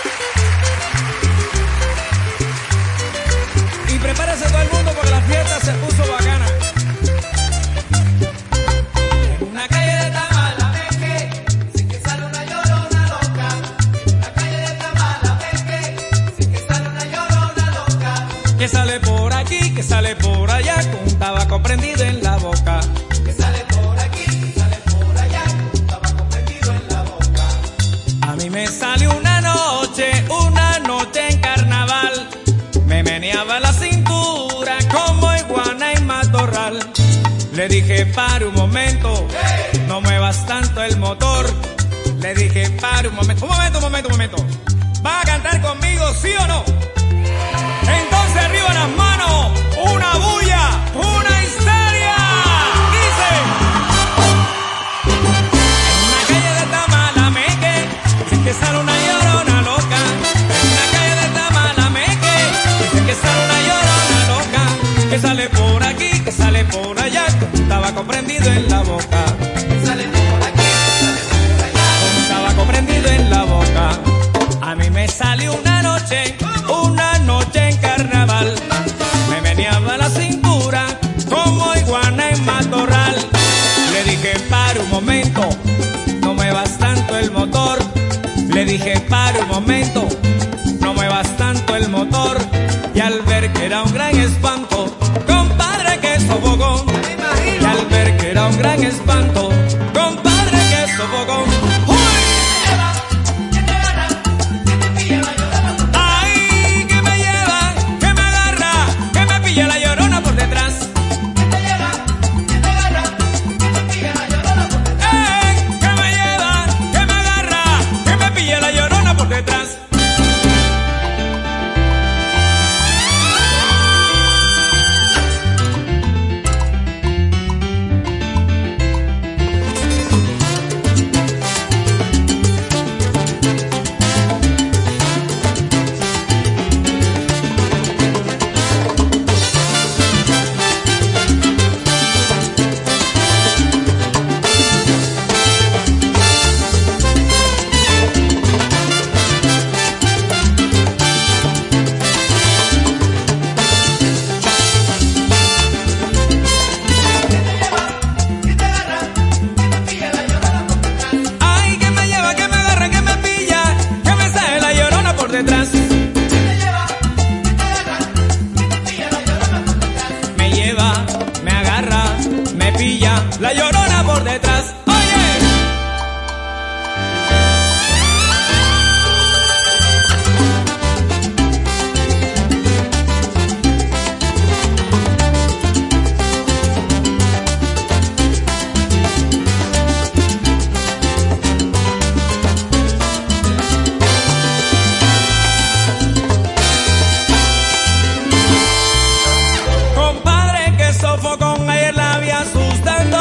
Y prepárese todo el mundo porque la fiesta se puso bacana. En una calle de Tamalameque, sí que sale una llorona loca. En una calle de Tamalameque, sí que sale una llorona loca. Que sale por aquí, que sale por allá, con un tabaco prendido en la boca. Que sale por aquí, que sale por allá, con un tabaco prendido en la boca. A mí me salió una noche en carnaval. Me meneaba la cintura como iguana en matorral. Le dije, para un momento, no muevas tanto el motor. Le dije, para un momento, un momento. ¿Va a cantar conmigo, sí o no? Entonces arriba las manos, una bulla, una histeria. Dice: en una calle de Tamalameque, dicen que sale una llorona loca. En una calle de Tamalameque, dicen que sale una llorona loca. Que sale por aquí, que sale por allá, con un tabaco prendido en la boca. Que sale por aquí, que sale por allá, con un tabaco prendido en la boca. A mí me salió una noche en carnaval. Me meneaba la cintura como iguana en matorral. Le dije, para un momento, no muevas tanto el motor. Le dije, para un momento, no muevas tanto el motor. Y al ver que era un gran espanto, compadre, que sofocón. Y al ver que era un gran espanto, compadre, que sofocón. La llorona por detrás. Compadre, que sofocón, ayer la vi asustando.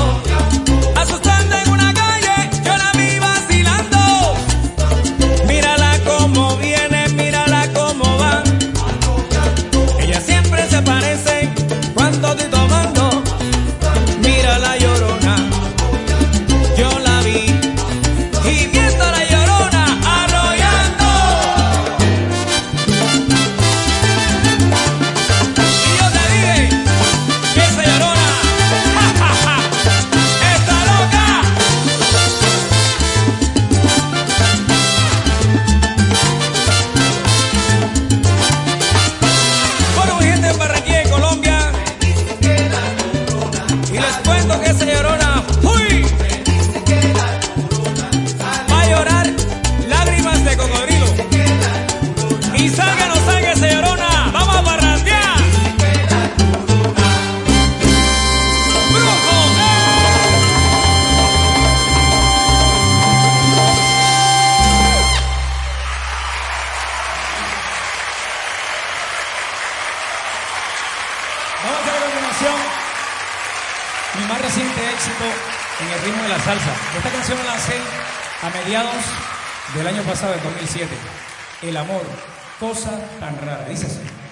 Mi más reciente éxito en el ritmo de la salsa. Esta canción la lancé a mediados del año pasado, del 2007. El amor, cosa tan rara. Dice así.